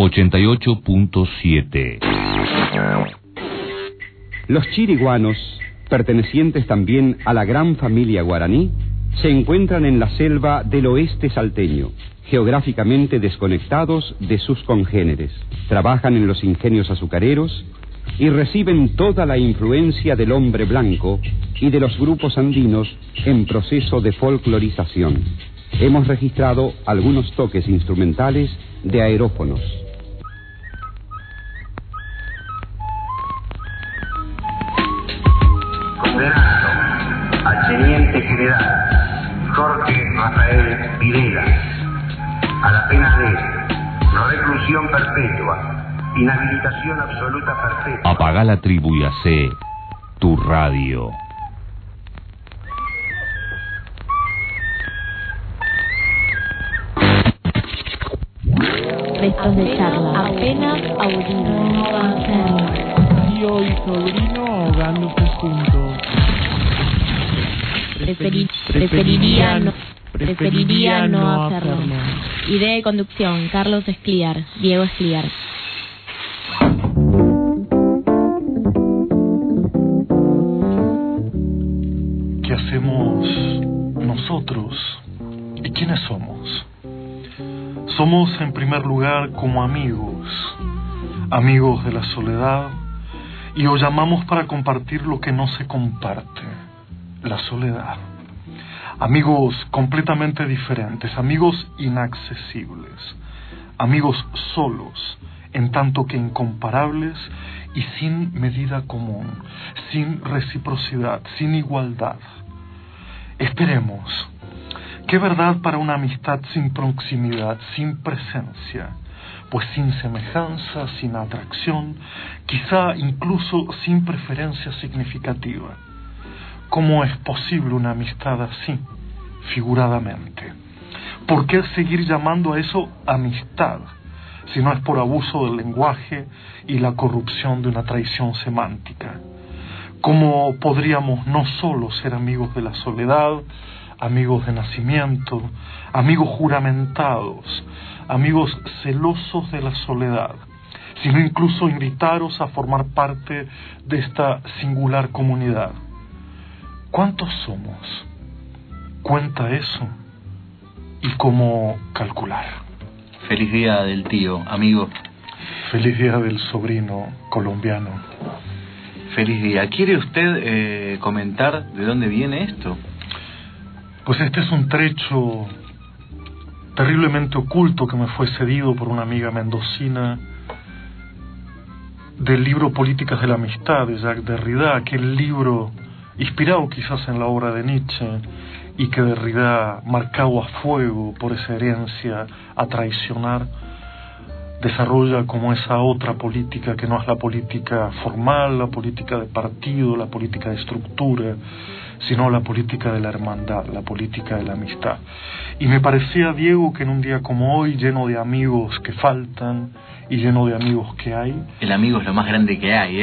88.7. Los chiriguanos, pertenecientes también a la gran familia guaraní, se encuentran en la selva del oeste salteño, geográficamente desconectados de sus congéneres. Trabajan en los ingenios azucareros y reciben toda la influencia del hombre blanco y de los grupos andinos en proceso de folclorización. Hemos registrado algunos toques instrumentales de aerófonos. Condenando al teniente general Jorge Rafael Videla a la pena de reclusión perpetua, inhabilitación absoluta perpetua. Apaga la tribu y hacé tu radio. Restos de charla apenas audibles. Tío y sobrino ahogándose juntos. Preferiría no hacerlo. Idea de conducción: Carlos Escliar, Diego Escliar. ¿Qué hacemos nosotros? ¿Y quiénes somos? Somos, en primer lugar, como amigos de la soledad, y os llamamos para compartir lo que no se comparte, la soledad. Amigos completamente diferentes, amigos inaccesibles, amigos solos, en tanto que incomparables y sin medida común, sin reciprocidad, sin igualdad. Esperemos. ¿Qué verdad para una amistad sin proximidad, sin presencia? Pues sin semejanza, sin atracción, quizá incluso sin preferencia significativa. ¿Cómo es posible una amistad así, figuradamente? ¿Por qué seguir llamando a eso amistad, si no es por abuso del lenguaje y la corrupción de una traición semántica? ¿Cómo podríamos no solo ser amigos de la soledad, amigos de nacimiento, amigos juramentados, amigos celosos de la soledad, sino incluso invitaros a formar parte de esta singular comunidad? ¿Cuántos somos? ¿Cuenta eso? ¿Y cómo calcular? Feliz día del tío, amigo. Feliz día del sobrino colombiano. Feliz día. ¿Quiere usted comentar de dónde viene esto? Pues este es un trecho terriblemente oculto que me fue cedido por una amiga mendocina del libro Políticas de la Amistad de Jacques Derrida, aquel libro inspirado quizás en la obra de Nietzsche y que Derrida, marcado a fuego por esa herencia a traicionar, desarrolla como esa otra política que no es la política formal, la política de partido, la política de estructura, sino la política de la hermandad, la política de la amistad. Y me parecía, Diego, que en un día como hoy, lleno de amigos que faltan y lleno de amigos que hay... El amigo es lo más grande que hay,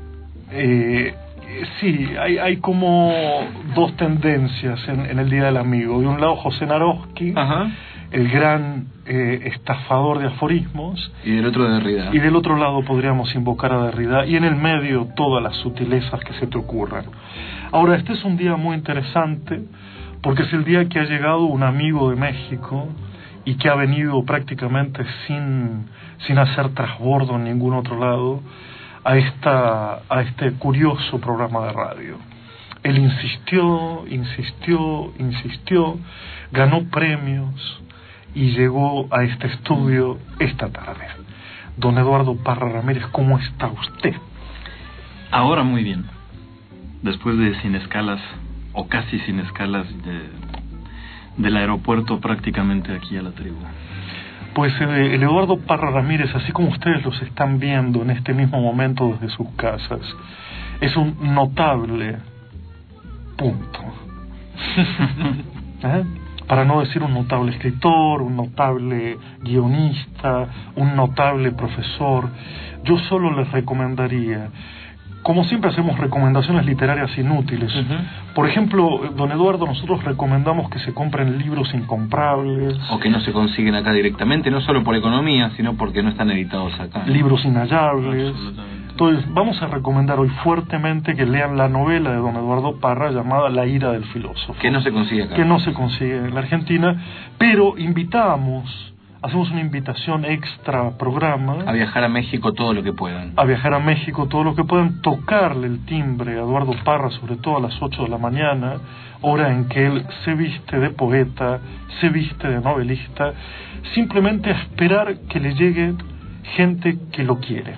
Sí, hay como dos tendencias en el Día del Amigo. De un lado, José Naroski, el gran estafador de aforismos. Y del otro, Derrida. Y del otro lado podríamos invocar a Derrida. Y en el medio, todas las sutilezas que se te ocurran. Ahora, este es un día muy interesante porque es el día que ha llegado un amigo de México y que ha venido prácticamente sin hacer trasbordo en ningún otro lado a este curioso programa de radio. Él insistió, ganó premios y llegó a este estudio esta tarde. Don Eduardo Parra Ramírez, ¿cómo está usted? Ahora muy bien. Después de sin escalas, o casi sin escalas, del aeropuerto prácticamente aquí a la tribu. Pues el Eduardo Parra Ramírez, así como ustedes los están viendo en este mismo momento desde sus casas, es un notable punto. Para no decir un notable escritor, un notable guionista, un notable profesor. Yo solo les recomendaría como siempre hacemos recomendaciones literarias inútiles. Por ejemplo, don Eduardo, nosotros recomendamos que se compren libros incomprables. O que no se consiguen acá directamente, no solo por economía, sino porque no están editados acá. Libros inhallables. Entonces, vamos a recomendar hoy fuertemente que lean la novela de don Eduardo Parra llamada La ira del filósofo. Que no se consigue acá. Que no se consigue en la Argentina, pero hacemos una invitación extra programa. A viajar a México todo lo que puedan. Tocarle el timbre a Eduardo Parra, sobre todo a las 8 de la mañana, hora en que él se viste de poeta, se viste de novelista, simplemente a esperar que le llegue gente que lo quiere.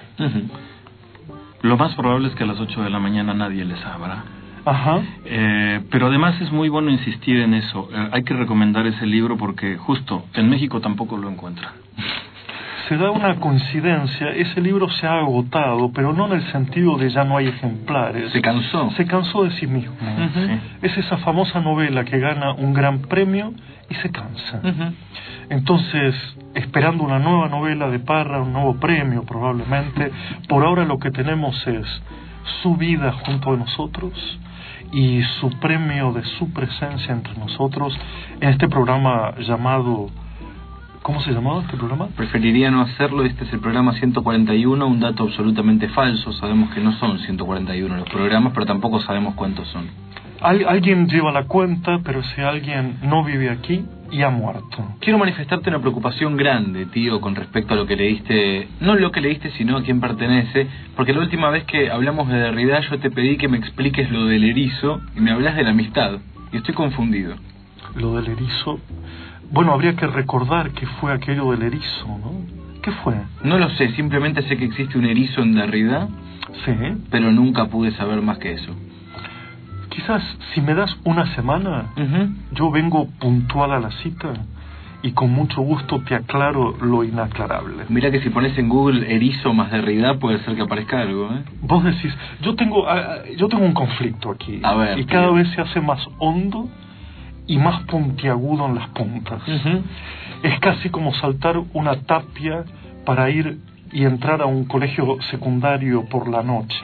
Lo más probable es que a las 8 de la mañana nadie les abra. Ajá. Pero además es muy bueno insistir en eso. Hay que recomendar ese libro porque justo en México tampoco lo encuentran. Se da una coincidencia, ese libro se ha agotado, pero no en el sentido de ya no hay ejemplares. Se cansó de sí mismo. Sí. Es esa famosa novela que gana un gran premio y se cansa. Entonces, esperando una nueva novela de Parra, un nuevo premio probablemente, por ahora lo que tenemos es su vida junto a nosotros y su premio de su presencia entre nosotros en este programa llamado... ¿Cómo se llamaba este programa? Preferiría no hacerlo. Este es el programa 141, un dato absolutamente falso. Sabemos que no son 141 los programas, pero tampoco sabemos cuántos son. Alguien lleva la cuenta, pero ese alguien no vive aquí y ha muerto. Quiero manifestarte una preocupación grande, tío, con respecto a lo que leíste. No lo que leíste, sino a quién pertenece. Porque la última vez que hablamos de Derrida, yo te pedí que me expliques lo del erizo y me hablas de la amistad. Y estoy confundido. Lo del erizo... Bueno, habría que recordar qué fue aquello del erizo, ¿no? ¿Qué fue? No lo sé, simplemente sé que existe un erizo en Derrida. Sí. Pero nunca pude saber más que eso. Quizás si me das una semana, yo vengo puntual a la cita y con mucho gusto te aclaro lo inaclarable. Mira que si pones en Google erizo más Derrida puede ser que aparezca algo, ¿eh? Vos decís, yo tengo un conflicto aquí. A ver, y cada vez se hace más hondo y más puntiagudo en las puntas. Es casi como saltar una tapia para ir y entrar a un colegio secundario por la noche.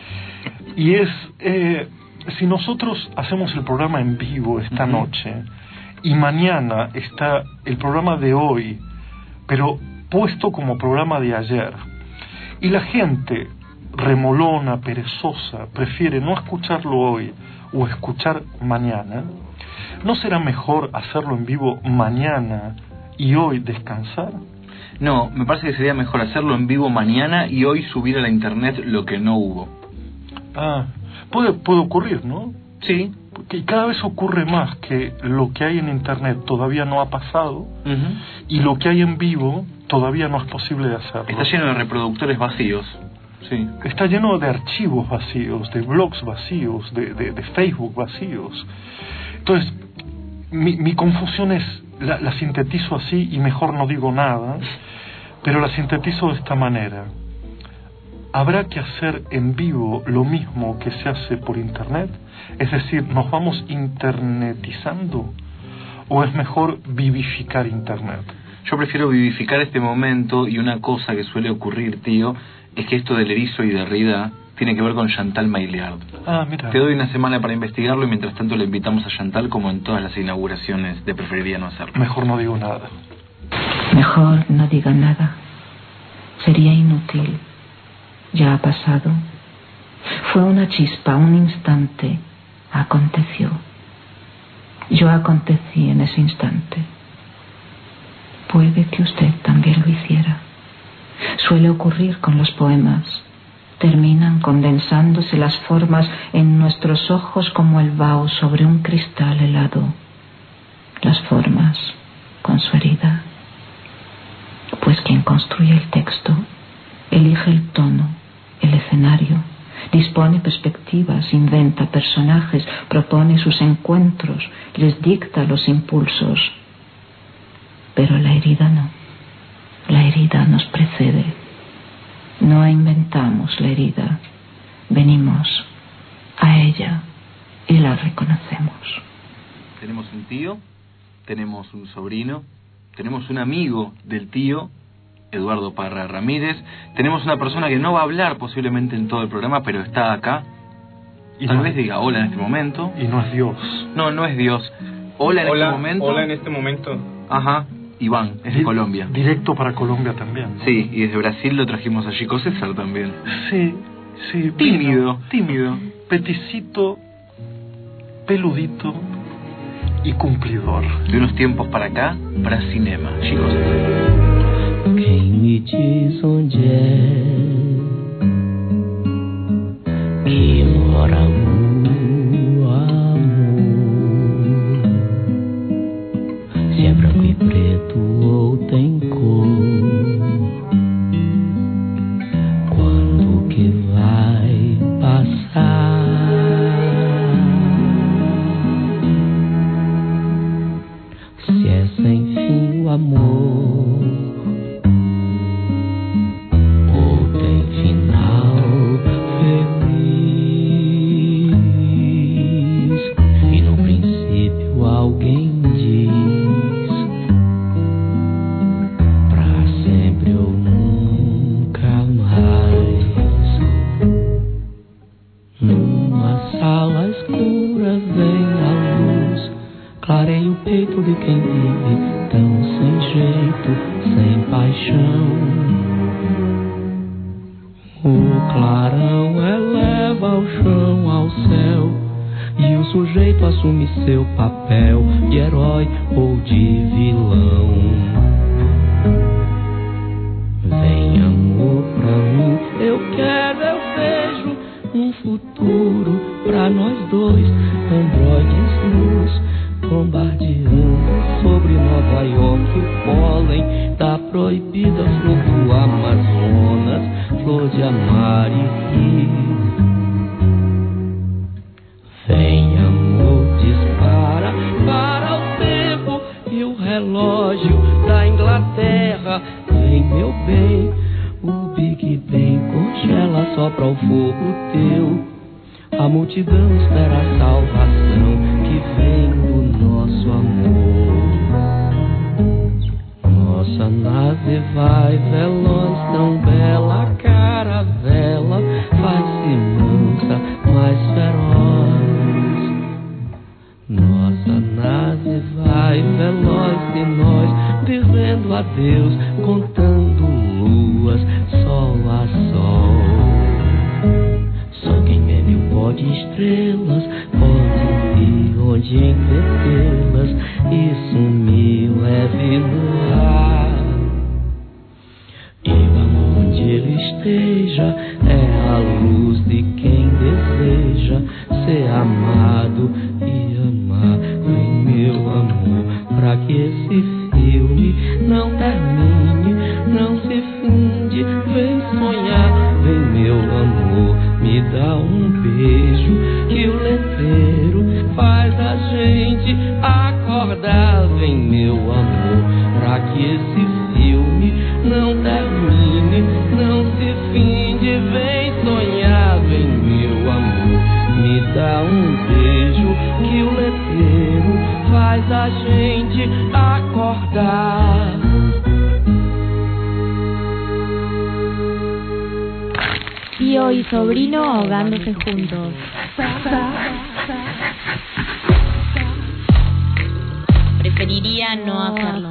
Y es... si nosotros hacemos el programa en vivo esta noche y mañana está el programa de hoy, pero puesto como programa de ayer, y la gente remolona, perezosa, prefiere no escucharlo hoy o escuchar mañana, ¿no será mejor hacerlo en vivo mañana y hoy descansar? No, me parece que sería mejor hacerlo en vivo mañana y hoy subir a la internet lo que no hubo. Puede ocurrir, ¿no? Sí. Y cada vez ocurre más que lo que hay en internet todavía no ha pasado y lo que hay en vivo todavía no es posible de hacerlo. Está lleno de reproductores vacíos. Sí. Está lleno de archivos vacíos, de blogs vacíos, de Facebook vacíos. Entonces, mi confusión es, la sintetizo así y mejor no digo nada, pero la sintetizo de esta manera. ¿Habrá que hacer en vivo lo mismo que se hace por internet? Es decir, ¿nos vamos internetizando? ¿O es mejor vivificar internet? Yo prefiero vivificar este momento, y una cosa que suele ocurrir, tío, es que esto del erizo y Derrida tiene que ver con Chantal Maillard. Mira. Te doy una semana para investigarlo y mientras tanto le invitamos a Chantal como en todas las inauguraciones de Preferiría no hacerlo. Mejor no digo nada. Mejor no diga nada. Sería inútil. Ya ha pasado. Fue una chispa, un instante. Aconteció. Yo acontecí en ese instante. Puede que usted también lo hiciera. Suele ocurrir con los poemas. Terminan condensándose las formas en nuestros ojos como el vaho sobre un cristal helado. Las formas con su herida. Pues quien construye el texto elige el tono, el escenario, dispone perspectivas, inventa personajes, propone sus encuentros, les dicta los impulsos. Pero la herida no. La herida nos precede. No inventamos la herida, venimos a ella y la reconocemos. Tenemos un tío, tenemos un sobrino, tenemos un amigo del tío, Eduardo Parra Ramírez. Tenemos una persona que no va a hablar posiblemente en todo el programa, pero está acá. Y tal vez diga hola en este momento. Y no es Dios. No, no es Dios. Hola en este momento. Hola en este momento. Ajá. Iván, es de Colombia. Directo para Colombia también, ¿no? Sí, y desde Brasil lo trajimos a Chico César también. Sí. Tímido. Peticito, peludito y cumplidor. De unos tiempos para acá, para cinema, Chico César. Quem me diz onde é que mora o amor? Se é branco e preto ou tem cor? Quando que vai passar? Se é sem fim o amor, ou tem final feliz? E no princípio alguém diz pra sempre ou nunca mais. Numa sala escura vem a luz, clareia o peito de quem vive tão sem jeito, sem paixão. O clarão eleva o chão ao céu, e o sujeito assume seu papel de herói ou de vilão. Vem amor pra mim, eu quero, eu vejo um futuro pra nós dois, androides nus, bombardeando sobre Nova York o pólen da proibida flor do Amazonas, flor de amar e rir. Vem amor, dispara para o tempo e o relógio da Inglaterra. Vem meu bem, o Big Ben congela só pra o fogo teu. A multidão espera a salvação que vem do nosso amor. Nossa nave vai veloz, tão bela a caravela, faz-se mansa, mais feroz. Nossa nave vai veloz e nós dizendo adeus, contando luas, sol a sol. Só quem bebe o pó de estrelas pode ir onde entretê-las e sumir leve no ar. E o amor onde ele esteja é a luz de quem deseja ser amado e amar. Vem meu amor, pra que esse filme não termine, não se finde, vem sonhar. Vem meu amor, me dá um beijo que o letreiro faz a gente acordar. Vem meu amor, pra que esse filme não termine, não se finde, vem sonhar. Vem meu amor, me dá um beijo que o letreiro faz a gente acordar. Tío y sobrino ahogándose juntos. Preferiría no hacerlo.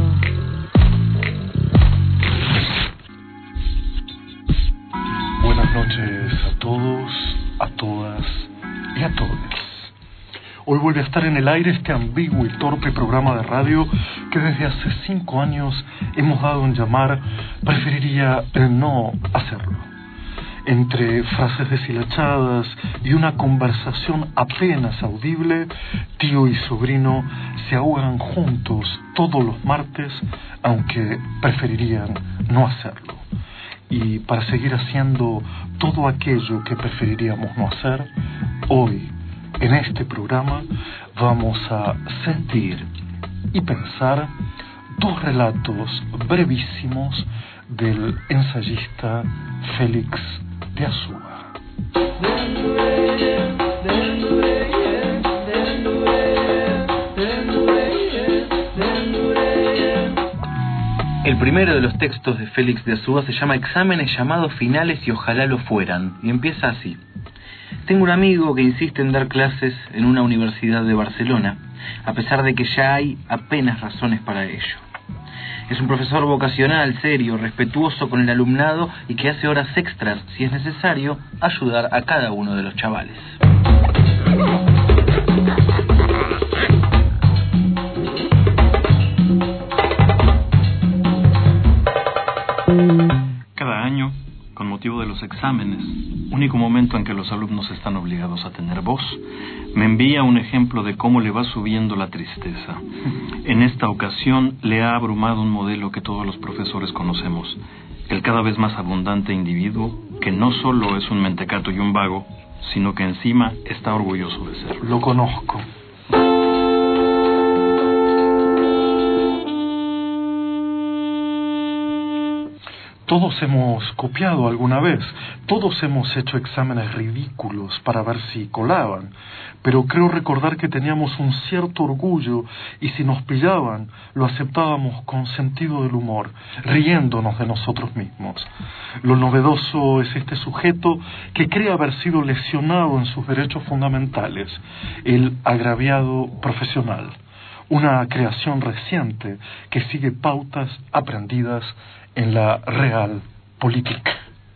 Buenas noches a todos, a todas y a todos. Hoy vuelve a estar en el aire este ambiguo y torpe programa de radio que desde hace 5 años hemos dado en llamar Preferiría no hacerlo. Entre frases deshilachadas y una conversación apenas audible, tío y sobrino se ahogan juntos todos los martes, aunque preferirían no hacerlo. Y para seguir haciendo todo aquello que preferiríamos no hacer, hoy, en este programa, vamos a sentir y pensar 2 relatos brevísimos del ensayista Félix de Azúa. El primero de los textos de Félix de Azúa se llama Exámenes llamados finales y ojalá lo fueran, y empieza así. Tengo un amigo que insiste en dar clases en una universidad de Barcelona, a pesar de que ya hay apenas razones para ello. Es un profesor vocacional, serio, respetuoso con el alumnado y que hace horas extras, si es necesario, ayudar a cada uno de los chavales. Cada año, con motivo de los exámenes, único momento en que los alumnos están obligados a tener voz, me envía un ejemplo de cómo le va subiendo la tristeza. En esta ocasión le ha abrumado un modelo que todos los profesores conocemos, el cada vez más abundante individuo que no solo es un mentecato y un vago, sino que encima está orgulloso de serlo. Lo conozco. Todos hemos copiado alguna vez, todos hemos hecho exámenes ridículos para ver si colaban, pero creo recordar que teníamos un cierto orgullo y si nos pillaban, lo aceptábamos con sentido del humor, riéndonos de nosotros mismos. Lo novedoso es este sujeto que cree haber sido lesionado en sus derechos fundamentales, el agraviado profesional, una creación reciente que sigue pautas aprendidas en la Realpolitik.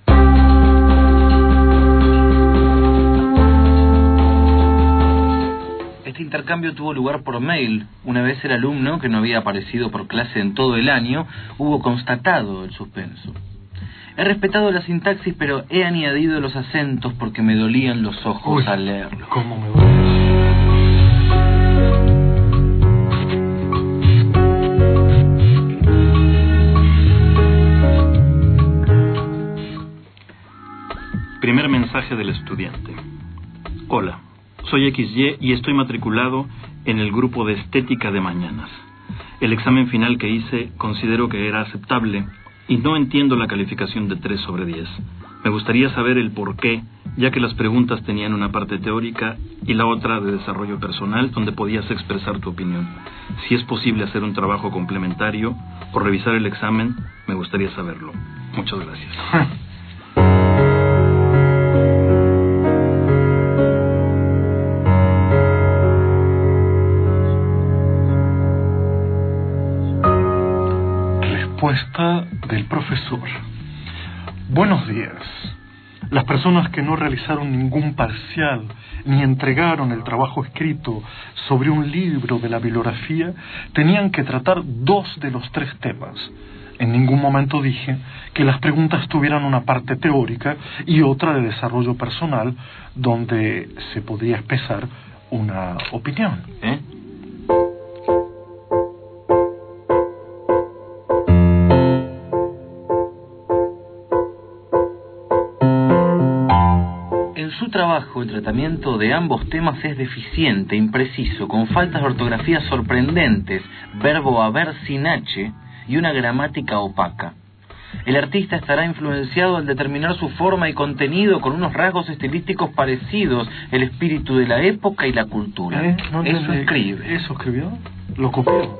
Este intercambio tuvo lugar por mail. Una vez el alumno, que no había aparecido por clase en todo el año, hubo constatado el suspenso. He respetado la sintaxis, pero he añadido los acentos porque me dolían los ojos al leerlo. ¿Cómo me duele? Primer mensaje del estudiante. Hola, soy XY y estoy matriculado en el grupo de estética de mañanas. El examen final que hice considero que era aceptable y no entiendo la calificación de 3 sobre 10. Me gustaría saber el por qué, ya que las preguntas tenían una parte teórica y la otra de desarrollo personal donde podías expresar tu opinión. Si es posible hacer un trabajo complementario o revisar el examen, me gustaría saberlo. Muchas gracias. Respuesta del profesor. Buenos días. Las personas que no realizaron ningún parcial ni entregaron el trabajo escrito sobre un libro de la bibliografía tenían que tratar 2 de los 3 temas. En ningún momento dije que las preguntas tuvieran una parte teórica y otra de desarrollo personal donde se podría expresar una opinión. En su trabajo, el tratamiento de ambos temas es deficiente, impreciso, con faltas de ortografía sorprendentes, verbo haber sin H y una gramática opaca. El artista estará influenciado al determinar su forma y contenido con unos rasgos estilísticos parecidos, el espíritu de la época y la cultura. Eso escribe. ¿Eso escribió? ¿Lo copió?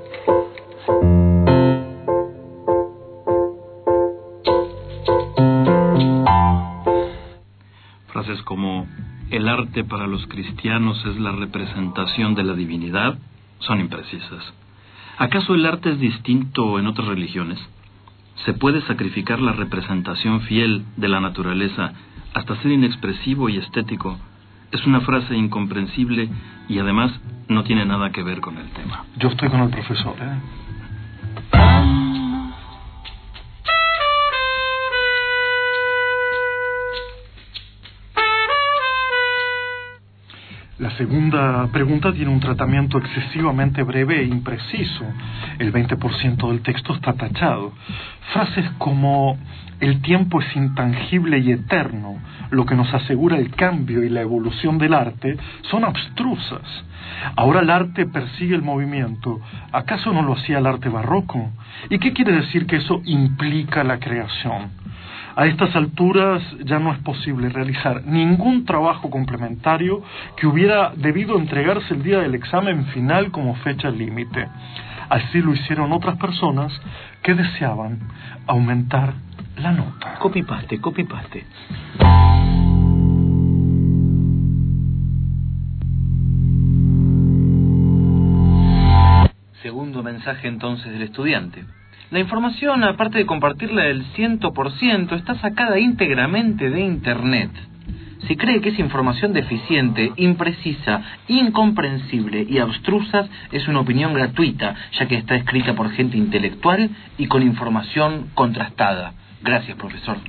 Frases como el arte para los cristianos es la representación de la divinidad son imprecisas. ¿Acaso el arte es distinto en otras religiones? ¿Se puede sacrificar la representación fiel de la naturaleza hasta ser inexpresivo y estético? Es una frase incomprensible y además no tiene nada que ver con el tema. Yo estoy con el profesor, La segunda pregunta tiene un tratamiento excesivamente breve e impreciso. El 20% del texto está tachado. Frases como el tiempo es intangible y eterno, lo que nos asegura el cambio y la evolución del arte, son abstrusas. Ahora el arte persigue el movimiento. ¿Acaso no lo hacía el arte barroco? ¿Y qué quiere decir que eso implica la creación? A estas alturas ya no es posible realizar ningún trabajo complementario que hubiera debido entregarse el día del examen final como fecha límite. Así lo hicieron otras personas que deseaban aumentar la nota. Copy-paste. Segundo mensaje entonces del estudiante. La información, aparte de compartirla del 100%, está sacada íntegramente de Internet. Si cree que es información deficiente, imprecisa, incomprensible y abstrusa, es una opinión gratuita, ya que está escrita por gente intelectual y con información contrastada. Gracias, profesor.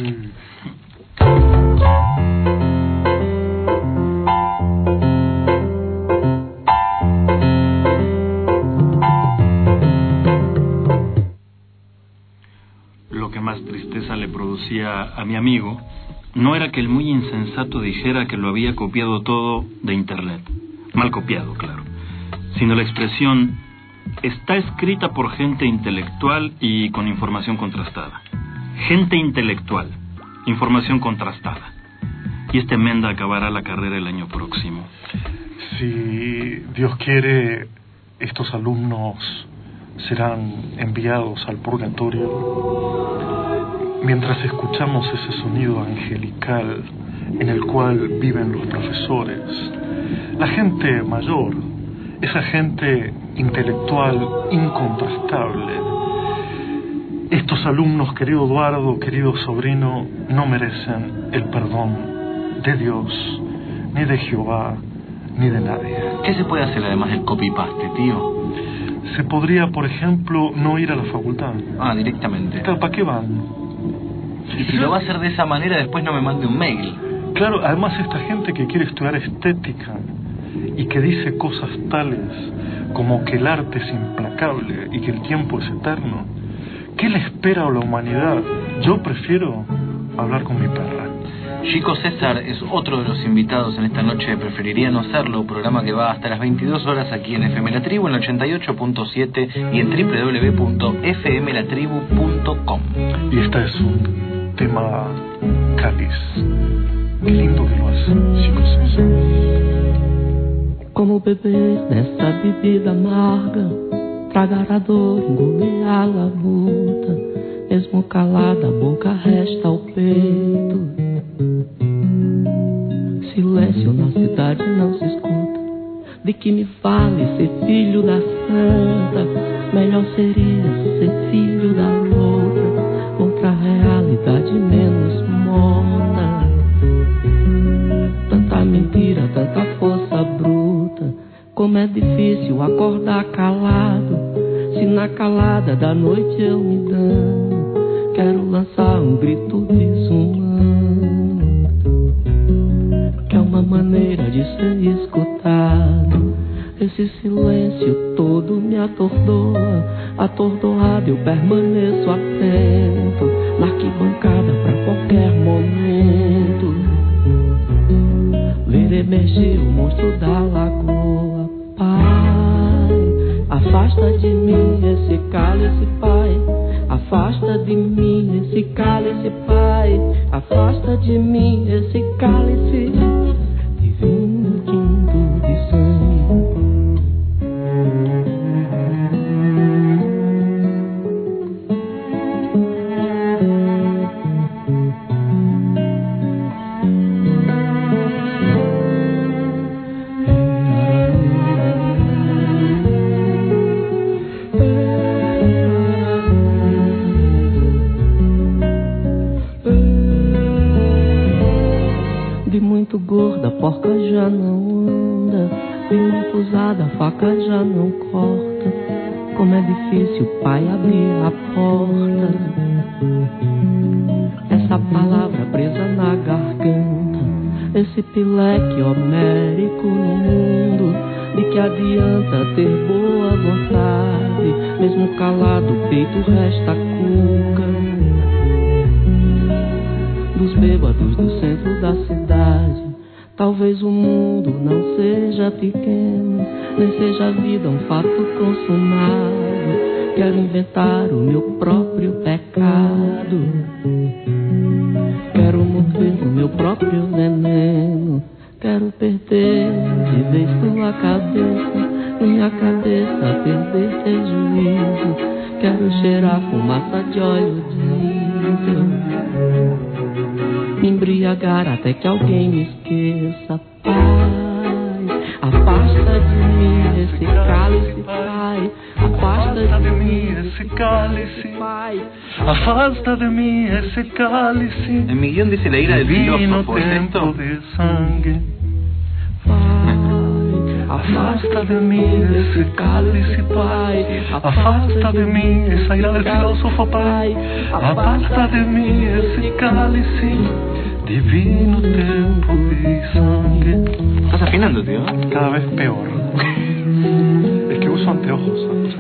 Lo que más tristeza le producía a mi amigo no era que el muy insensato dijera que lo había copiado todo de Internet, mal copiado, claro, sino la expresión está escrita por gente intelectual y con información contrastada. Gente intelectual, información contrastada. Y este Menda acabará la carrera el año próximo. Si Dios quiere, estos alumnos serán enviados al purgatorio mientras escuchamos ese sonido angelical en el cual viven los profesores, la gente mayor, esa gente intelectual incontrastable. Estos alumnos, querido Eduardo, querido sobrino, no merecen el perdón de Dios, ni de Jehová, ni de nadie. ¿Qué se puede hacer además del copy-paste, tío? Se podría, por ejemplo, no ir a la facultad. Ah, directamente. Claro, ¿para qué van? Y si lo va a hacer de esa manera, después no me mande un mail. Claro, además esta gente que quiere estudiar estética y que dice cosas tales como que el arte es implacable y que el tiempo es eterno, ¿qué le espera a la humanidad? Yo prefiero hablar con mi perra. Chico César es otro de los invitados en esta noche. Preferiría no hacerlo, programa que va hasta las 22 horas aquí en FM La Tribu, en el 88.7 y en www.fmlatribu.com. Y este es un tema cáliz. Qué lindo que lo hace Chico César. Como beber dessa bebida amarga, tragar a dor, engolir a luta, mesmo calada a boca resta ao peito. Silêncio na cidade não se escuta. De que me vale ser filho da santa? Melhor seria ser filho da outra realidade menos morta. Tanta mentira, tanta força bruta. Como é difícil acordar calado. Se na calada da noite eu me dano, quero lançar um grito desumano, que é uma maneira de ser escutado. Esse silêncio todo me atordoa. Atordoado eu permaneço atento na arquibancada pra qualquer momento ver emergir o monstro da lagoa. Pai, afasta de mim esse cálice, Pai. Afasta de mim esse cálice, Pai. Afasta de mim esse cálice divino, tinto de sangue. Gorda, a porca já não anda. De muito usada, a faca já não corta. Como é difícil, Pai, abrir a porta. Essa palavra presa na garganta, esse pileque homérico no mundo. De que adianta ter boa vontade? Mesmo calado, o peito resta cuca. Dos bêbados do centro da cidade, talvez o mundo não seja pequeno, nem seja a vida um fato consumado. Quero inventar o meu próprio pecado. Quero morrer no meu próprio veneno. Quero perder de vez tua cabeça, minha cabeça perder teu juízo. de olho diesel, me embriagar até que alguém me esqueça. Pai, afasta de mim esse cálice, pai, afasta de mim esse cálice, pai, afasta de mí ese cálice. En mi guión dice la ira del filósofo, ¿es esto? De sangre. Afasta de mí ese cálice, pai. Afasta de mí esa ira del filósofo, pai. Afasta de mí ese cálice. Divino tempo de sangre. ¿Estás afinando, tío? Cada vez peor. Es que uso anteojos.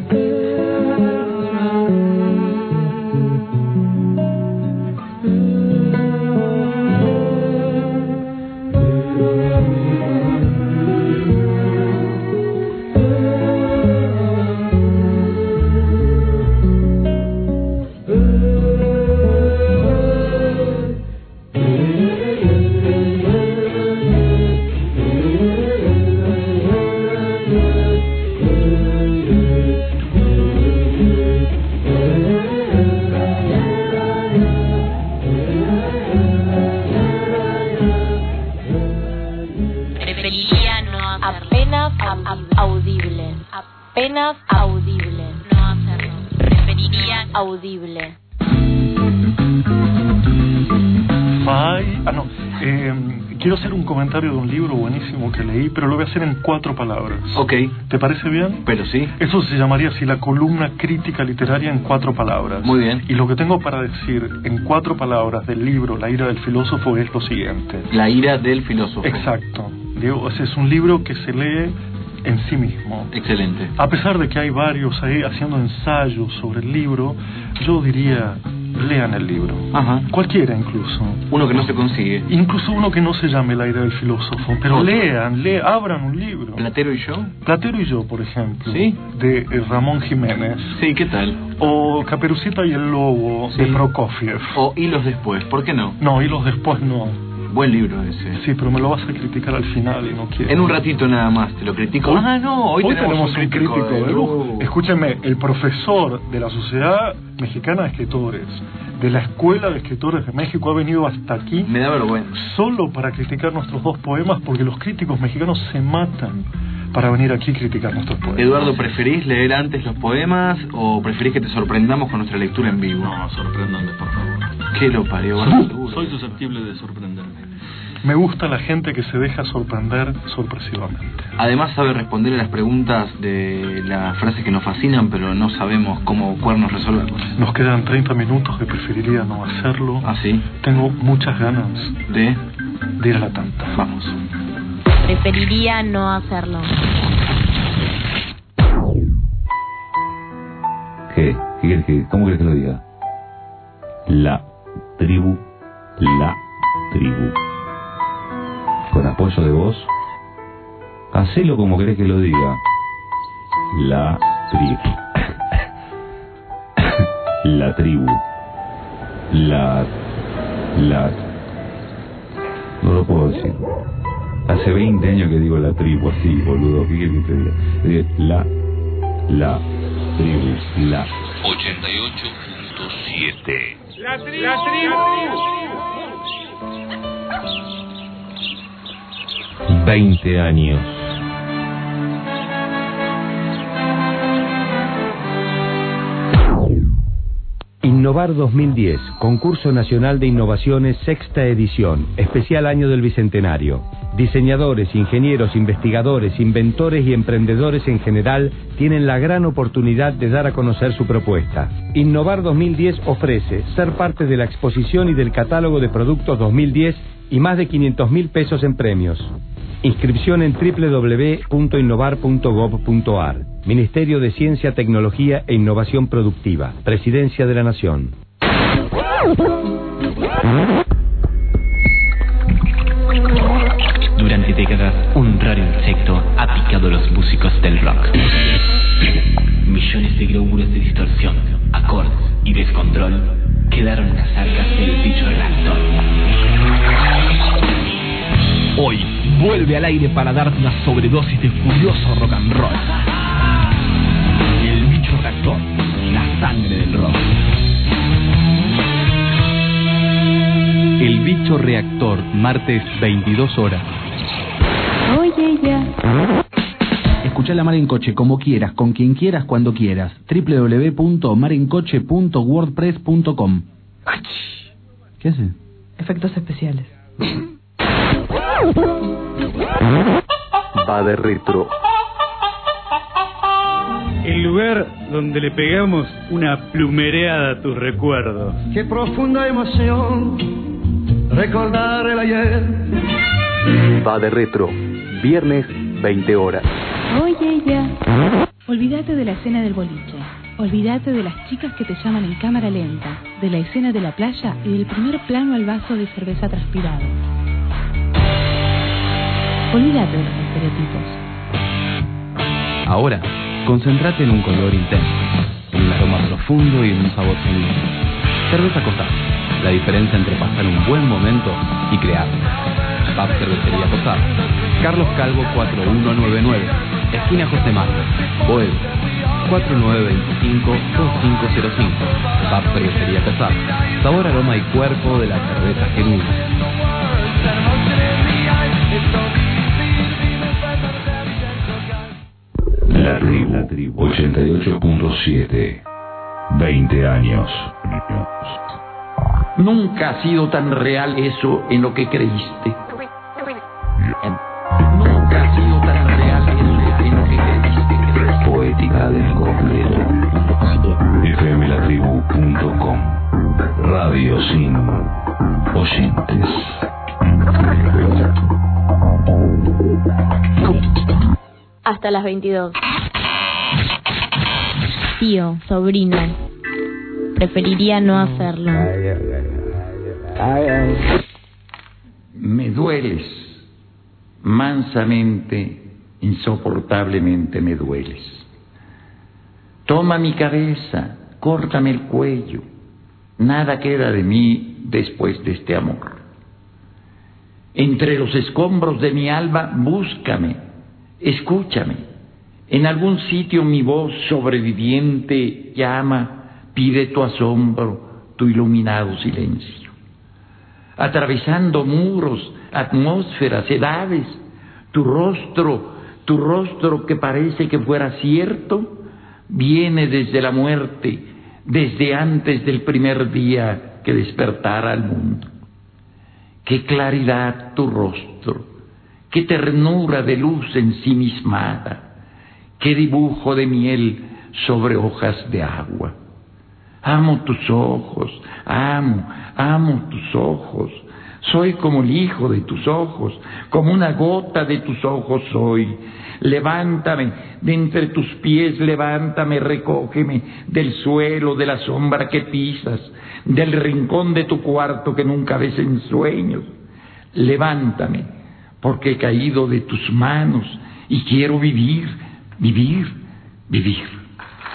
Apenas audible. No hacerlo. Preferiría audible. Quiero hacer un comentario de un libro buenísimo que leí, pero lo voy a hacer en 4 palabras. Ok. ¿Te parece bien? Pero sí. Eso se llamaría así la columna crítica literaria en 4 palabras. Muy bien. Y lo que tengo para decir en 4 palabras del libro La ira del filósofo es lo siguiente. La ira del filósofo. Exacto. Digo, ese es un libro que se lee en sí mismo. Excelente. A pesar de que hay varios ahí haciendo ensayos sobre el libro, yo diría, lean el libro. Ajá. Cualquiera incluso. Uno que no se consigue. Incluso uno que no se llame La ira del filósofo. Pero abran un libro. ¿Platero y yo? Platero y yo, por ejemplo. Sí. De Ramón Jiménez. Sí, ¿qué tal? O Caperucita y el Lobo, sí, de Prokofiev. O Hilos después, ¿por qué no? No, Hilos después no. Buen libro ese. Sí, pero me lo vas a criticar al final y no quiero. En un ratito nada más, te lo critico. Hoy tenemos un crítico de lujo. Escúchenme, el profesor de la Sociedad Mexicana de Escritores, de la Escuela de Escritores de México, ha venido hasta aquí. Me da vergüenza. Solo para criticar nuestros 2 poemas, porque los críticos mexicanos se matan para venir aquí a criticar nuestros poemas. Eduardo, ¿preferís leer antes los poemas o preferís que te sorprendamos con nuestra lectura en vivo? No, sorpréndame, por favor. ¿Qué lo parió? Soy susceptible de sorprenderme. Me gusta la gente que se deja sorprender sorpresivamente. Además sabe responder a las preguntas de las frases que nos fascinan, pero no sabemos cómo cuernos resolverlas. Nos quedan 30 minutos que preferiría no hacerlo. ¿Ah, sí? Tengo muchas ganas de ir a la tanta. Vamos. Preferiría no hacerlo. ¿Qué? ¿Cómo quieres que lo diga? La tribu. Con apoyo de voz, hacelo como querés que lo diga. La tribu. La tribu. No lo puedo decir. Hace 20 años que digo la tribu así, boludo. ¿Qué quieres que te diga? La tribu. La 88.7. La tribu. 20 años. Innovar 2010, Concurso Nacional de Innovaciones, 6ª edición, especial año del Bicentenario. Diseñadores, ingenieros, investigadores, inventores y emprendedores en general tienen la gran oportunidad de dar a conocer su propuesta. Innovar 2010 ofrece ser parte de la exposición y del catálogo de productos 2010 y más de 500.000 pesos en premios. Inscripción en www.innovar.gov.ar. Ministerio de Ciencia, Tecnología e Innovación Productiva. Presidencia de la Nación. Durante décadas, un raro insecto ha picado a los músicos del rock. Millones de glóbulos de distorsión, acordes y descontrol quedaron en las arcas del bicho reactor. Hoy vuelve al aire para darte una sobredosis de furioso rock and roll. El bicho reactor, la sangre del rock. Derecho Reactor, martes 22 horas. Oye, ya. Escuchá La Mar en Coche como quieras, con quien quieras, cuando quieras. www.marencoche.wordpress.com. ¿Qué hace? Efectos especiales. Va de retro. El lugar donde le pegamos una plumereada a tus recuerdos. Qué profunda emoción recordar el ayer. Va de retro. Viernes, 20 horas. Oye, ya. Olvídate de la escena del boliche. Olvídate de las chicas que te llaman en cámara lenta, de la escena de la playa y del primer plano al vaso de cerveza transpirado. Olvídate de los estereotipos. Ahora, concéntrate en un color intenso, en un aroma profundo y en un sabor genuino. Cerveza Cosar, la diferencia entre pasar un buen momento y crear. Pub Cervecería Cosar, Carlos Calvo 4199, esquina José Marcos, Boedo, 4925-2505. Pub Cervecería Cosar, sabor, aroma y cuerpo de la cerveza genuina. La Tribu 88.7. 20 años. Nunca ha sido tan real eso en lo que creíste. Nunca ha sido tan real eso en lo que creíste. Poética del completo. fmlatribu.com. Radio sin oyentes. Hasta las 22. Tío, sobrino, preferiría no hacerlo. Me dueles, mansamente, insoportablemente me dueles. Toma mi cabeza, córtame el cuello, nada queda de mí después de este amor. Entre los escombros de mi alma, búscame, escúchame. En algún sitio mi voz sobreviviente llama, pide tu asombro, tu iluminado silencio. Atravesando muros, atmósferas, edades, tu rostro que parece que fuera cierto, viene desde la muerte, desde antes del primer día que despertara al mundo. Qué claridad tu rostro, qué ternura de luz ensimismada, qué dibujo de miel sobre hojas de agua. Amo tus ojos, amo tus ojos. Soy como el hijo de tus ojos, como una gota de tus ojos soy. Levántame de entre tus pies, levántame, recógeme del suelo, de la sombra que pisas, del rincón de tu cuarto que nunca ves en sueños. Levántame, porque he caído de tus manos y quiero vivir, vivir, vivir.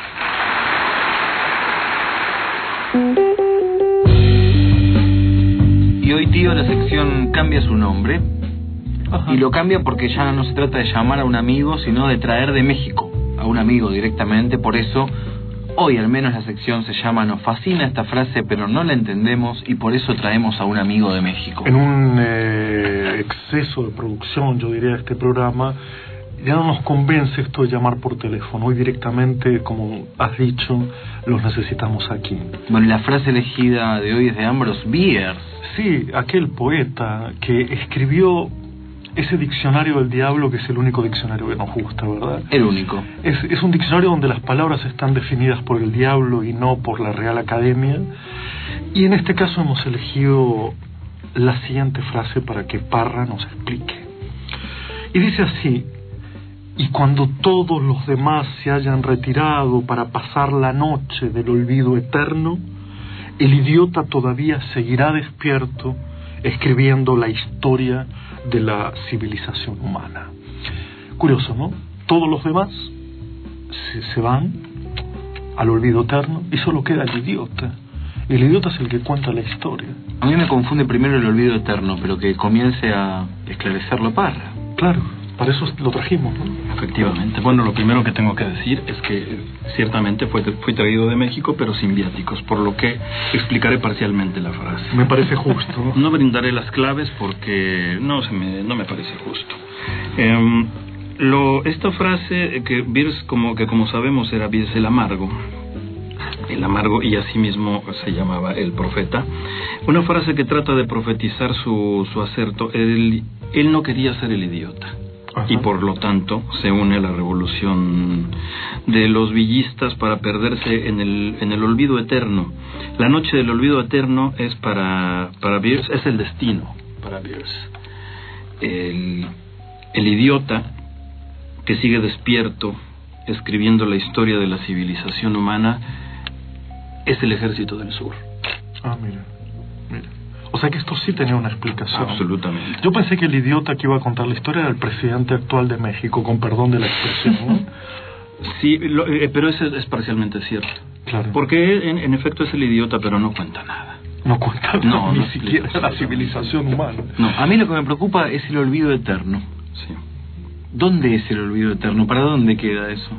Y hoy, tío, la sección cambia su nombre. Ajá. Y lo cambia porque ya no se trata de llamar a un amigo, sino de traer de México a un amigo directamente. Por eso, hoy al menos la sección se llama Nos fascina esta frase, pero no la entendemos, y por eso traemos a un amigo de México. En un exceso de producción, yo diría, de este programa, ya no nos convence esto de llamar por teléfono. Hoy directamente, como has dicho, los necesitamos aquí. Bueno, la frase elegida de hoy es de Ambrose Bierce. Sí, aquel poeta que escribió ese diccionario del diablo, que es el único diccionario que nos gusta, ¿verdad? El único. Es un diccionario donde las palabras están definidas por el diablo y no por la Real Academia. Y en este caso hemos elegido la siguiente frase para que Parra nos explique. Y dice así: y cuando todos los demás se hayan retirado para pasar la noche del olvido eterno, el idiota todavía seguirá despierto escribiendo la historia de la civilización humana. Curioso, ¿no? Todos los demás se van al olvido eterno y solo queda el idiota. El idiota es el que cuenta la historia. A mí me confunde primero el olvido eterno, pero que comience a esclarecerlo Parra. Claro. Para eso lo trajimos, ¿no? Efectivamente. Bueno, lo primero que tengo que decir es que ciertamente fui traído de México, pero sin viáticos, por lo que explicaré parcialmente la frase. Me parece justo. No brindaré las claves porque no me parece justo. Esta frase que Beers, como sabemos, era Beers el amargo, y así mismo se llamaba el profeta. Una frase que trata de profetizar su acerto. Él no quería ser el idiota. Ajá. Y por lo tanto se une a la revolución de los villistas para perderse en el olvido eterno. La noche del olvido eterno es para Beers, es el destino para Beers. El idiota que sigue despierto escribiendo la historia de la civilización humana es el Ejército del Sur. Ah, mira. O sea que esto sí tenía una explicación. Absolutamente. Yo pensé que el idiota que iba a contar la historia era el presidente actual de México, con perdón de la expresión, ¿no? Sí, pero eso es parcialmente cierto. Claro. Porque en efecto es el idiota, pero no cuenta nada. No cuenta nada, no, ni no siquiera la civilización humana. No, a mí lo que me preocupa es el olvido eterno. Sí. ¿Dónde es el olvido eterno? ¿Para dónde queda eso?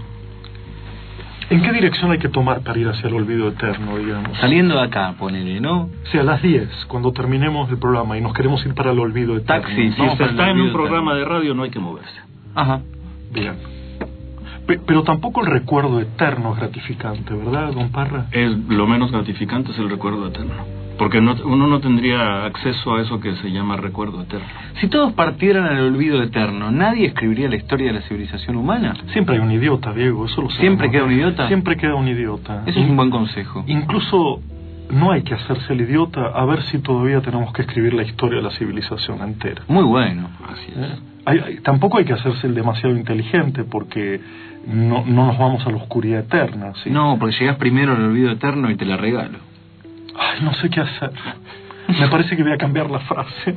¿En qué dirección hay que tomar para ir hacia el olvido eterno, digamos? Saliendo de acá, ponele, ¿no? Sí, a las 10, cuando terminemos el programa y nos queremos ir para el olvido eterno. Taxi, si usted está en un programa de radio no hay que moverse. Ajá. Bien. Pero tampoco el recuerdo eterno es gratificante, ¿verdad, don Parra? Lo menos gratificante es el recuerdo eterno. Porque uno no tendría acceso a eso que se llama recuerdo eterno. Si todos partieran al olvido eterno, ¿nadie escribiría la historia de la civilización humana? Siempre hay un idiota, Diego, eso lo sabemos. ¿Siempre queda un idiota? Siempre queda un idiota. Eso es un buen consejo. Incluso no hay que hacerse el idiota a ver si todavía tenemos que escribir la historia de la civilización entera. Muy bueno, así es. Tampoco hay que hacerse el demasiado inteligente porque no nos vamos a la oscuridad eterna, ¿sí? No, porque llegás primero al olvido eterno y te la regalo. Ay, no sé qué hacer. Me parece que voy a cambiar la frase.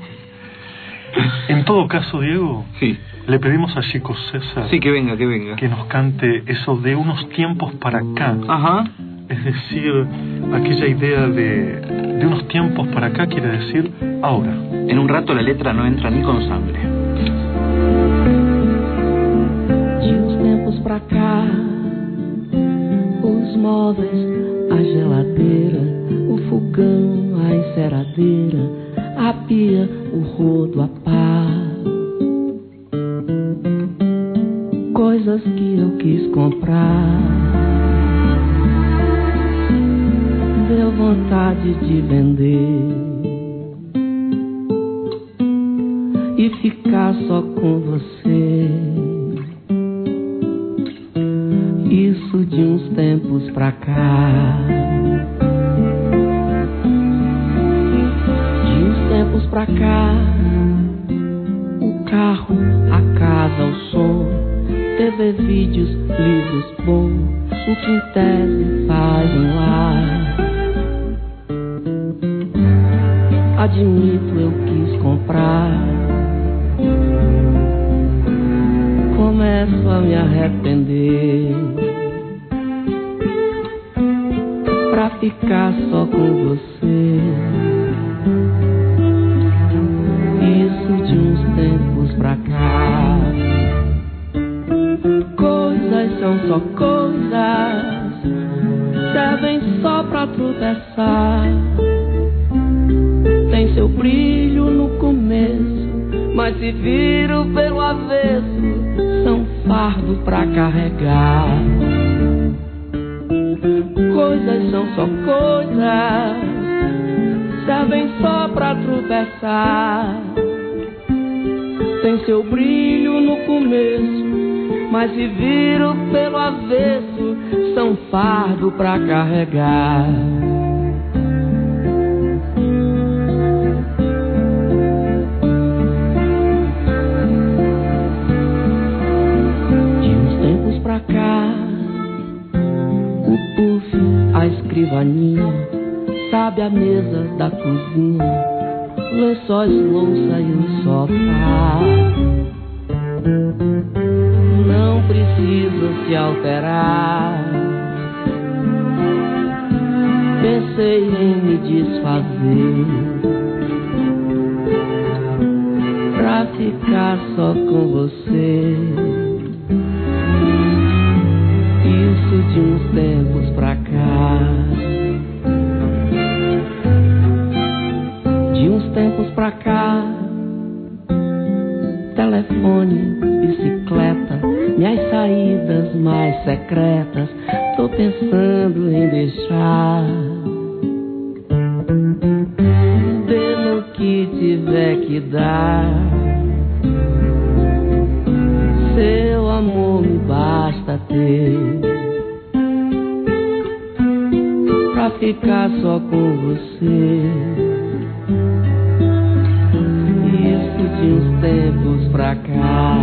En todo caso, Diego, sí, le pedimos a Chico César, sí, que venga, que nos cante eso de unos tiempos para acá. Ajá. Es decir, aquella idea de unos tiempos para acá quiere decir ahora. En un rato la letra no entra ni con sangre. De uns tempos pra cá, os móveis, a geladeira, o fogão, a enceradeira, a pia, o rodo, a pá. Coisas que eu quis comprar, deu vontade de vender e ficar só com você. Isso de uns tempos pra cá. De uns tempos pra cá, o carro, a casa, o som, TV, vídeos, livros bons, o que em tese faz um lar. Admito, eu quis comprar, começo a me arrepender, pra ficar só com você. Isso de uns tempos pra cá. Coisas são só coisas, servem só pra tropeçar. Tem seu brilho no começo, mas se viram pelo avesso, são fardo pra carregar. Coisas são só coisas, servem só pra tropeçar. Tem seu brilho no começo, mas se viram pelo avesso, são fardo pra carregar. A escrivaninha, sabe a mesa da cozinha, lençóis, louça e o sofá. Não precisa se alterar. Pensei em me desfazer, pra pra ficar só com você. Isso de uns tempos pra cá. De uns tempos pra cá. Telefone, bicicleta, minhas saídas mais secretas. Tô pensando em deixar. Dê no que tiver que dar. Seu amor me basta ter pra ficar só com você. Isso de uns tempos pra cá.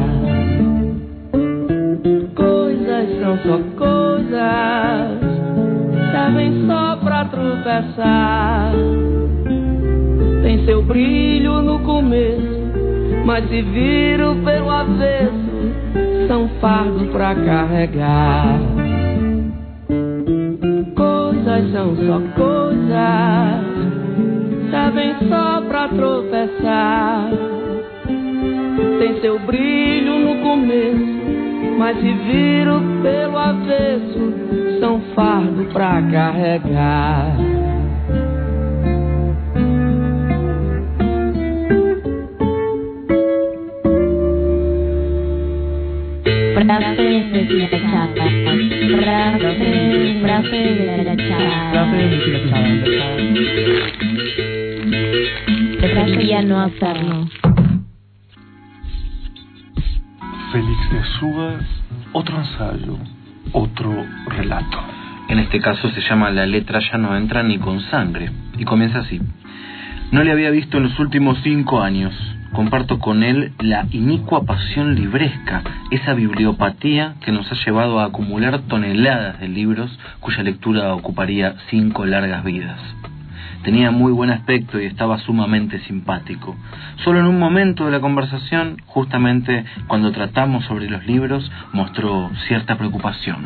Coisas são só coisas, servem só pra tropeçar. Tem seu brilho no começo, mas se viram pelo avesso, são fardo pra carregar. Coisas são só coisas, servem só pra tropeçar. Tem seu brilho no começo, mas se viram pelo avesso, são fardo pra carregar. Prefería no hacerlo. Félix de Azúa, otro ensayo, otro relato. En este caso se llama La letra ya no entra ni con sangre, y comienza así. No le había visto en los últimos 5 años. Comparto con él la inicua pasión libresca, esa bibliopatía que nos ha llevado a acumular toneladas de libros cuya lectura ocuparía 5 largas vidas. Tenía muy buen aspecto y estaba sumamente simpático. Solo en un momento de la conversación, justamente cuando tratamos sobre los libros, mostró cierta preocupación.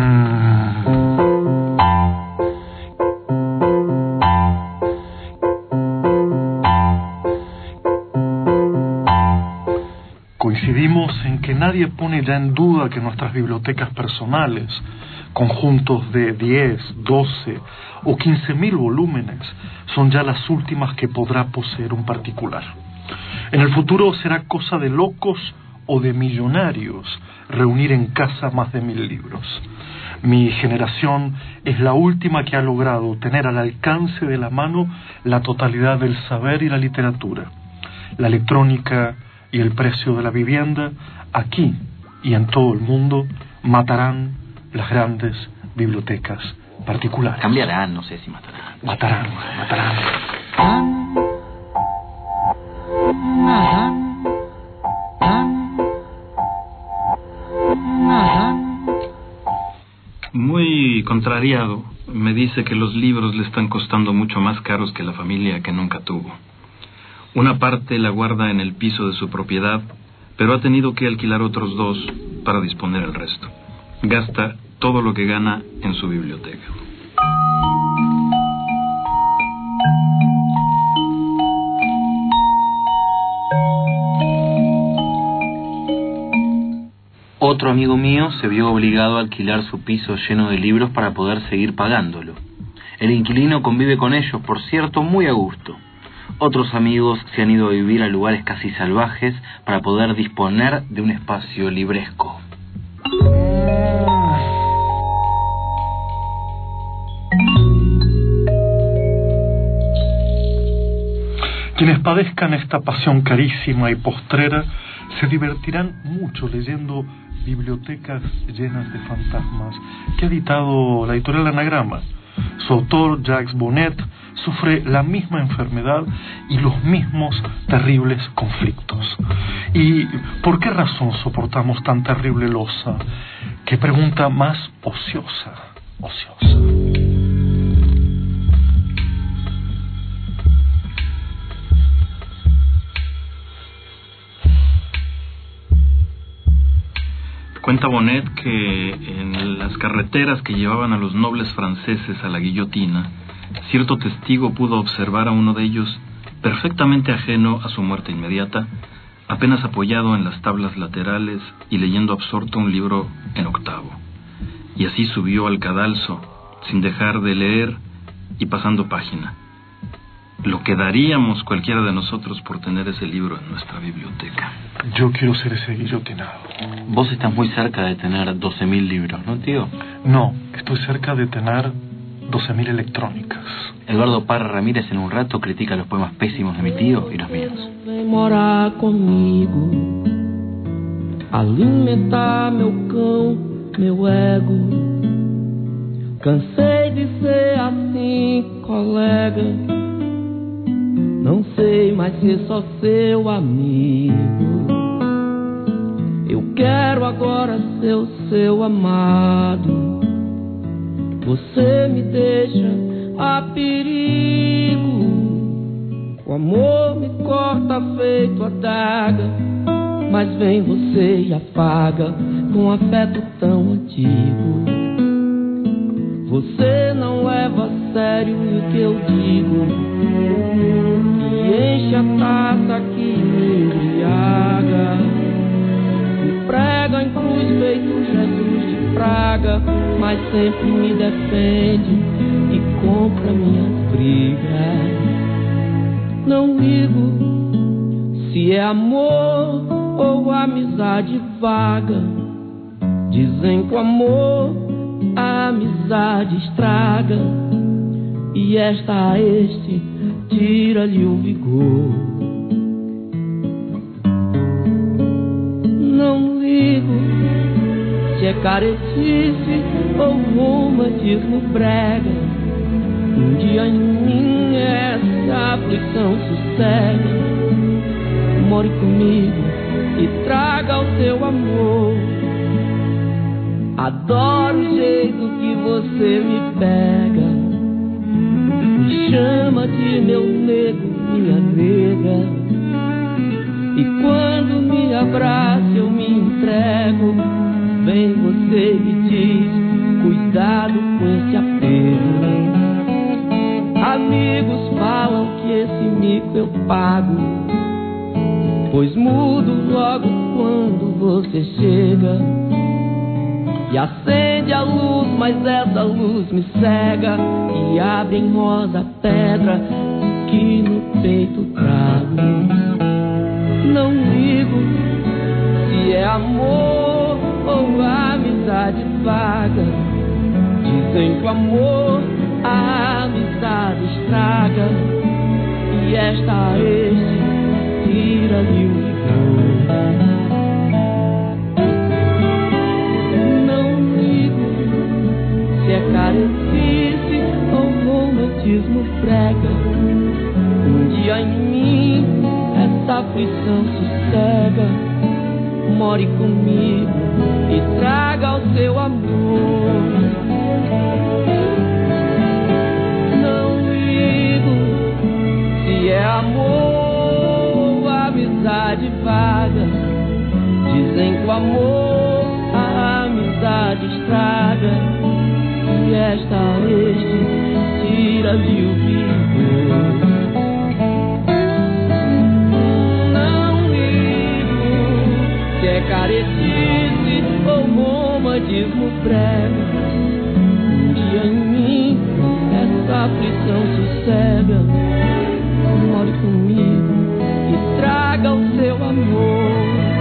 Coincidimos en que nadie pone ya en duda que nuestras bibliotecas personales, conjuntos de 10, 12 o 15.000 volúmenes, son ya las últimas que podrá poseer un particular. En el futuro será cosa de locos o de millonarios reunir en casa más de 1.000 libros. Mi generación es la última que ha logrado tener al alcance de la mano la totalidad del saber y la literatura. La electrónica y el precio de la vivienda, aquí y en todo el mundo, matarán las grandes bibliotecas particulares. Cambiarán, no sé si matarán. Matarán. Muy contrariado, me dice que los libros le están costando mucho más caros que la familia que nunca tuvo. Una parte la guarda en el piso de su propiedad, pero ha tenido que alquilar otros 2 para disponer el resto. Gasta todo lo que gana en su biblioteca. Otro amigo mío se vio obligado a alquilar su piso lleno de libros para poder seguir pagándolo. El inquilino convive con ellos, por cierto, muy a gusto. Otros amigos se han ido a vivir a lugares casi salvajes para poder disponer de un espacio libresco. Quienes padezcan esta pasión carísima y postrera se divertirán mucho leyendo Bibliotecas llenas de fantasmas, que ha editado la editorial Anagrama. Su autor, Jacques Bonnet, sufre la misma enfermedad y los mismos terribles conflictos. ¿Y por qué razón soportamos tan terrible losa? ¿Qué pregunta más ociosa? Cuenta Bonnet que en las carreteras que llevaban a los nobles franceses a la guillotina, cierto testigo pudo observar a uno de ellos, perfectamente ajeno a su muerte inmediata, apenas apoyado en las tablas laterales y leyendo absorto un libro en octavo. Y así subió al cadalso, sin dejar de leer y pasando página. Lo que daríamos cualquiera de nosotros por tener ese libro en nuestra biblioteca. Yo quiero ser ese guillotinado. Vos estás muy cerca de tener 12.000 libros, ¿no, tío? No, estoy cerca de tener 12.000 electrónicas. Eduardo Parra Ramírez en un rato critica los poemas pésimos de mi tío y los míos. Vem morar comigo, alimentar meu cão, meu ego. Cansei de ser assim, colega. Não sei mais ser só seu amigo. Eu quero agora ser o seu amado. Você me deixa a perigo. O amor me corta feito adaga, mas vem você e apaga com afeto tão antigo. Você não leva a sério o que eu digo, e enche a taça que me embriaga. Me prega em cruz feito Jesus de praga, mas sempre me defende e compra minhas brigas. Não ligo se é amor ou amizade vaga. Dizem que o amor a amizade estraga, e esta a este tira-lhe o vigor. Não ligo se é caretice ou romantismo brega. Um dia em mim essa aflição sossega. More comigo e traga o seu amor. Adoro o jeito que você me pega, me chama de meu nego, minha nega. E quando me abraça eu me entrego. Vem você e me diz, cuidado com esse apego. Amigos falam que esse mico eu pago, pois mudo logo quando você chega. E acende a luz, mas essa luz me cega, e abre em rosa a pedra que no peito trago. Não ligo se é amor ou amizade vaga. Dizem que o amor a amizade estraga, e esta a este tira-lhe o vigor. É carecice ou romantismo prega. Um dia em mim essa aflição sossega. More comigo e traga o seu amor. Não ligo se é amor ou amizade vaga. Dizem que o amor a amizade estraga, e esta a este tira-lhe o vigor. Não ligo se é caretice ou romantismo brega. Um dia em mim essa aflição sossega. More comigo e traga o seu amor.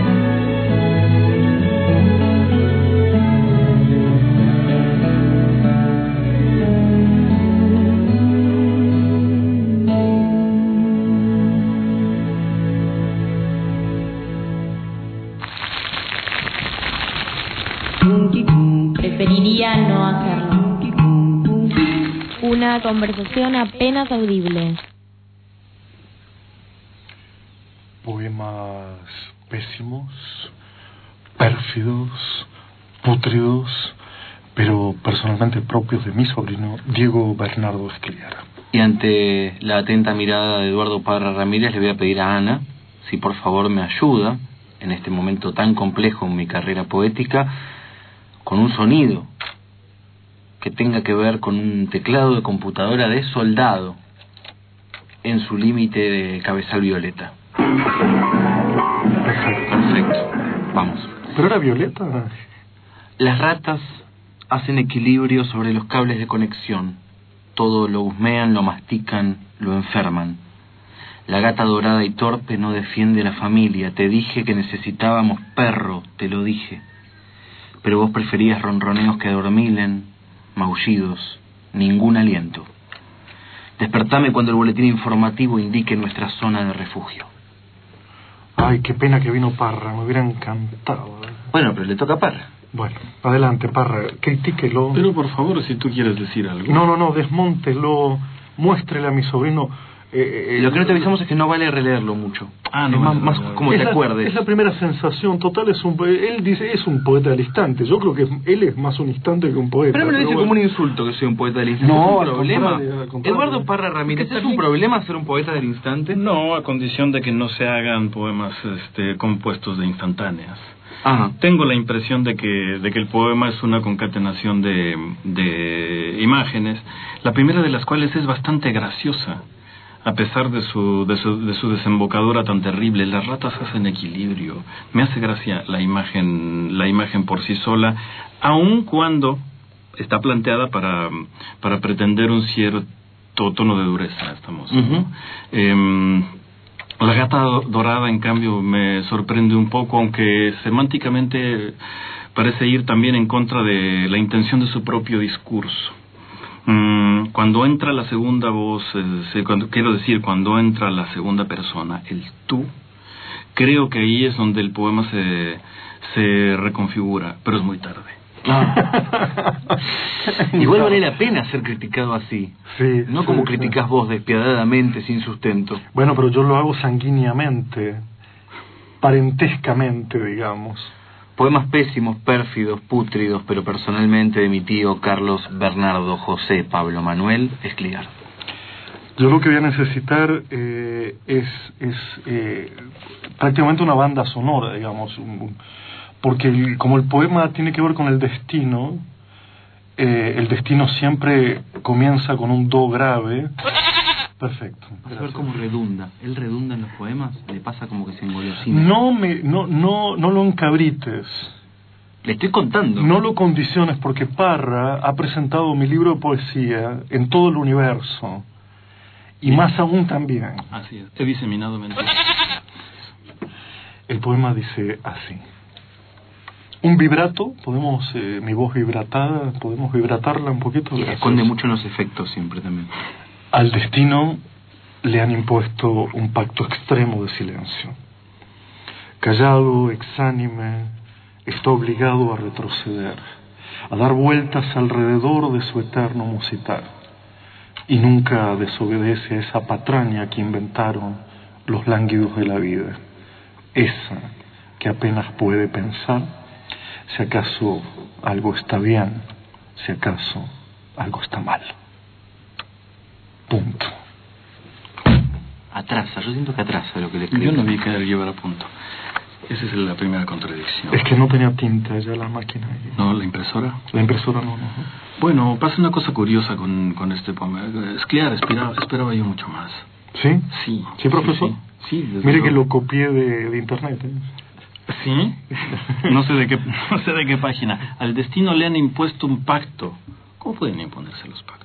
Preferiría no hacerlo. Una conversación apenas audible. Poemas pésimos, pérfidos, pútridos, pero personalmente propios de mi sobrino Diego Bernardo Escliar. Y ante la atenta mirada de Eduardo Parra Ramírez, le voy a pedir a Ana si por favor me ayuda en este momento tan complejo en mi carrera poética con un sonido que tenga que ver con un teclado de computadora de soldado en su límite de cabezal violeta. Perfecto. Vamos. ¿Pero era Violeta? Las ratas hacen equilibrio sobre los cables de conexión. Todo lo husmean, lo mastican, lo enferman. La gata dorada y torpe no defiende la familia. Te dije que necesitábamos perro, te lo dije. Pero vos preferías ronroneos que adormilen, maullidos, ningún aliento. Despertame cuando el boletín informativo indique nuestra zona de refugio. Ay, qué pena que vino Parra, me hubiera encantado. Bueno, pero le toca a Parra. Bueno, adelante, Parra, critíquelo. Pero por favor, si tú quieres decir algo. No, desmóntelo, muéstrele a mi sobrino. Lo que no te avisamos es que no vale releerlo mucho. No, es más como te acuerdes. Es la primera sensación, total, él dice, es un poeta del instante. Yo creo que él es más un instante que un poeta. Pero me lo dice como un insulto que soy un poeta del instante. No, ¿es un problema? al contrario. Eduardo Parra Ramírez, ¿es un problema ser un poeta del instante? No, a condición de que no se hagan poemas compuestos de instantáneas. Ajá. Tengo la impresión de que el poema es una concatenación de imágenes, la primera de las cuales es bastante graciosa. A pesar de su desembocadura tan terrible, las ratas hacen equilibrio. Me hace gracia la imagen por sí sola, aun cuando está planteada para pretender un cierto tono de dureza. La gata dorada, en cambio, me sorprende un poco, aunque semánticamente parece ir también en contra de la intención de su propio discurso. Cuando entra la segunda voz, cuando entra la segunda persona, el tú, creo que ahí es donde el poema se reconfigura, pero es muy tarde. Igual vale la pena ser criticado así. Sí, no como criticás vos despiadadamente, sin sustento. Bueno, pero yo lo hago sanguíneamente, parentescamente, digamos. Poemas pésimos, pérfidos, pútridos, pero personalmente de mi tío Carlos Bernardo José Pablo Manuel Escliar. Yo lo que voy a necesitar es prácticamente una banda sonora, digamos, porque como el poema tiene que ver con el destino siempre comienza con un do grave. Perfecto. Vas a ver cómo redunda. Él redunda en los poemas, le pasa como que se engolosina. No lo encabrites. Le estoy contando. No lo condiciones, porque Parra ha presentado mi libro de poesía en todo el universo. Y más aún también. Así es. He diseminado mentiras. El poema dice así. Un vibrato, podemos, mi voz vibratada, podemos vibratarla un poquito. Y esconde mucho en los efectos siempre también. Al destino le han impuesto un pacto extremo de silencio. Callado, exánime, está obligado a retroceder, a dar vueltas alrededor de su eterno musitar, y nunca desobedece a esa patraña que inventaron los lánguidos de la vida, esa que apenas puede pensar si acaso algo está bien, si acaso algo está mal. Punto. Atrasa, yo siento que atrasa lo que le escribí. Yo no vi que él llevara a punto. Esa es la primera contradicción. Es que no tenía tinta ya la máquina. ¿No, la impresora? La impresora no. Bueno, pasa una cosa curiosa con este poema. Escliar, esperaba yo mucho más. ¿Sí? Sí. ¿Sí, profesor? Sí, mire que lo copié de internet. ¿Sí? No sé de qué página. Al destino le han impuesto un pacto. ¿Cómo pueden imponerse los pactos?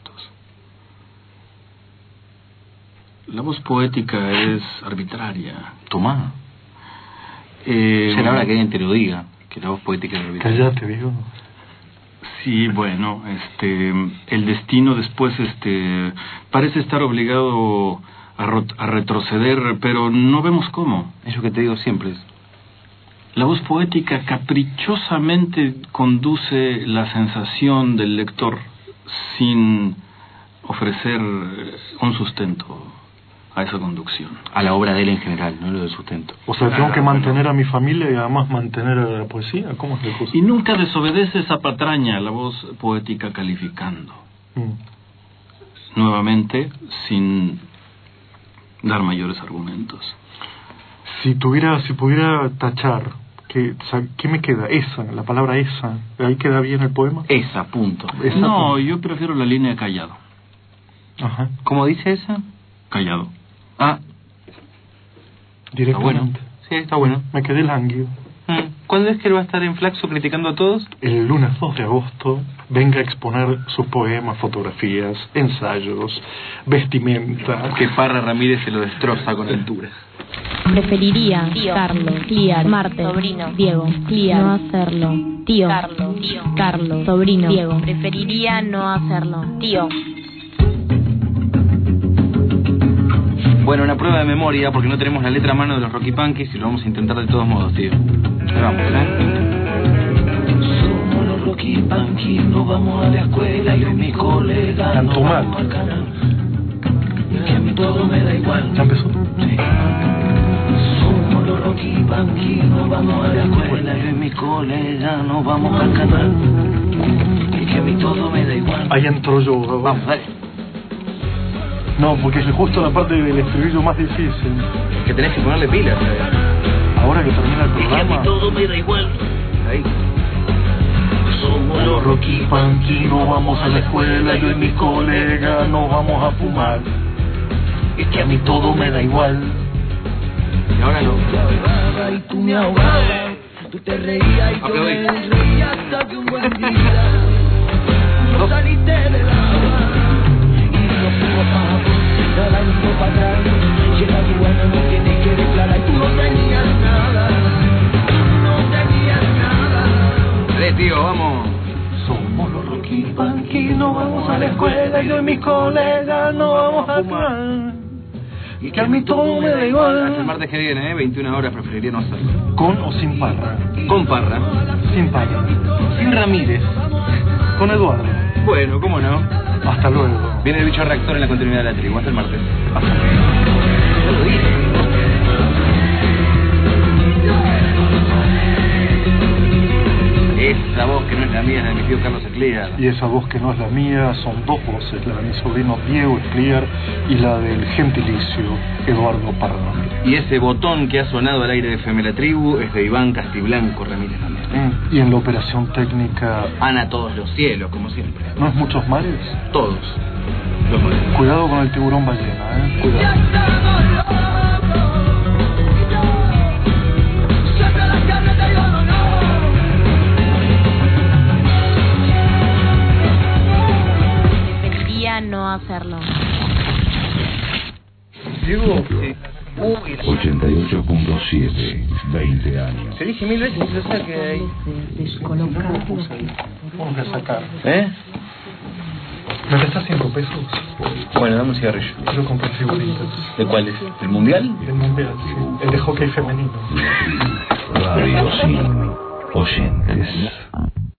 La voz poética es arbitraria. Tomá. Será hora que alguien te lo diga, que la voz poética es arbitraria. Cállate, digo. Sí, bueno, el destino después parece estar obligado a retroceder, pero no vemos cómo. Es lo que te digo siempre. La voz poética caprichosamente conduce la sensación del lector sin ofrecer un sustento a esa conducción. A la obra de él en general, no lo del sustento. O sea, tengo que mantener a mi familia y además mantener a la poesía. ¿Cómo es la cosa? Y nunca desobedece esa patraña, la voz poética calificando. Nuevamente, sin dar mayores argumentos. Si pudiera tachar, ¿qué me queda? La palabra esa. ¿Ahí queda bien el poema? Esa, punto. No, yo prefiero la línea callado. Ajá. ¿Cómo dice esa? Callado. Ah. Directamente. Bueno. Sí, está bueno. Me quedé lánguido. ¿Cuándo es que él va a estar en Flaxo criticando a todos? El lunes 2 de agosto venga a exponer sus poemas, fotografías, ensayos, vestimenta. Que Parra Ramírez se lo destroza con altura. Preferiría, Tío. Carlos, Clear, Marte, Sobrino. Diego, Clear, no hacerlo. Tío, Carlos. Tío. Carlos, sobrino, Diego. Preferiría no hacerlo. Tío. Bueno, una prueba de memoria, porque no tenemos la letra a mano de los Rocky Punkies y lo vamos a intentar de todos modos, tío. Ahí vamos, Somos los Rocky Punkies, no vamos a la escuela, yo y mi colega Tanto no mal. vamos al canal. Que a mí todo me da igual. ¿Ya empezó? Sí. Somos los Rocky Punkies, no vamos a la escuela, yo y mi colega no vamos al canal. Que a mí todo me da igual. Ahí entro yo. Vamos, dale. No, porque es justo la parte del estribillo más difícil. Que tenés que ponerle pilas. Ahora que termina el Que a mí programa. todo me da igual. Ahí. Somos los Rocky Punky, no vamos a la escuela, yo y mis colegas no vamos a fumar. Es que a mí todo me da igual. Y ahora no. Te ahogaba y tú me ahogabas. Tú te reías y yo me reía hasta que un buen día no saliste del agua. Y no fuimos para nadando para atrás. Y el aduana no tiene que declarar. Tú no tenías nada. No tenías nada. Dale, tío, vamos. Somos los Rocky Punky, no vamos a la escuela, yo y mis colegas no vamos a fumar. Y que a mí todo me da Hasta el igual. martes que viene, 21 horas, preferiría no hacerlo. ¿Con o sin Parra? Con Parra. Sin Parra. Sin Ramírez. Con Eduardo. Bueno, cómo no. Hasta luego. Viene el bicho reactor en la continuidad de la tribu. Hasta el martes. Hasta Yo lo dije. Esa voz que no es la mía es la de mi tío Carlos Escliar. Y esa voz que no es la mía son dos voces, la de mi sobrino Diego Escliar y la del gentilicio Eduardo Parra Ramírez. Y ese botón que ha sonado al aire de FM La Tribu es de Iván Castiblanco Ramírez también. Y en la operación técnica... Ana todos los cielos, como siempre. ¿No es muchos mares? Todos los mares. Cuidado con el tiburón ballena, Cuidado. Preferiría no hacerlo. Diego, sí. 88.7, 20 años. Te dije 1000 veces que lo saque de ahí. Vamos a sacar. ¿Eh? ¿Me prestas 5 pesos? Bueno, dame un cigarrillo. Quiero comprar figuritas. ¿De cuáles? ¿Del mundial? El mundial, sí. El de hockey femenino. Radio Sin Oyentes.